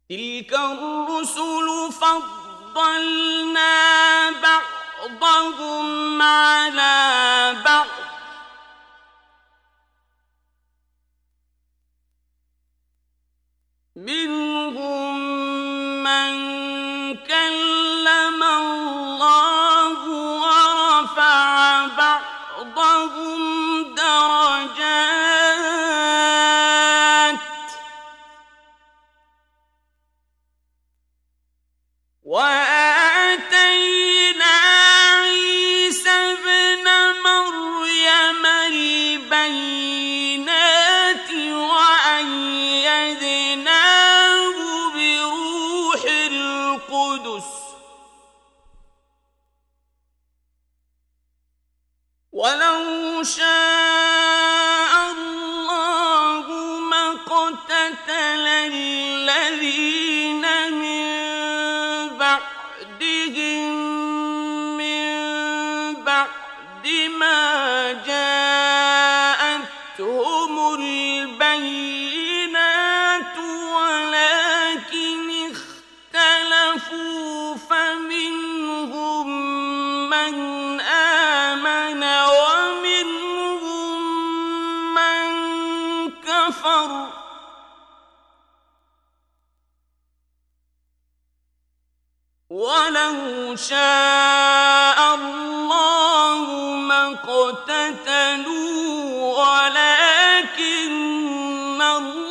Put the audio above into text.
تلك الرسل فضلنا بعضهم على بعض منهم من كلم الله ورفع بعضهم درجات وآتينا عيسى ابن مريم البينات وأيدناه بروح القدس ولو شاء الله ما اقتتل الذين من بعدهم من بعد ما جاءتهم البينات ولكن اختلفوا فمنهم من آمن ومنهم من كفر ولو شاء الله ما اقتتلوا ولكن الله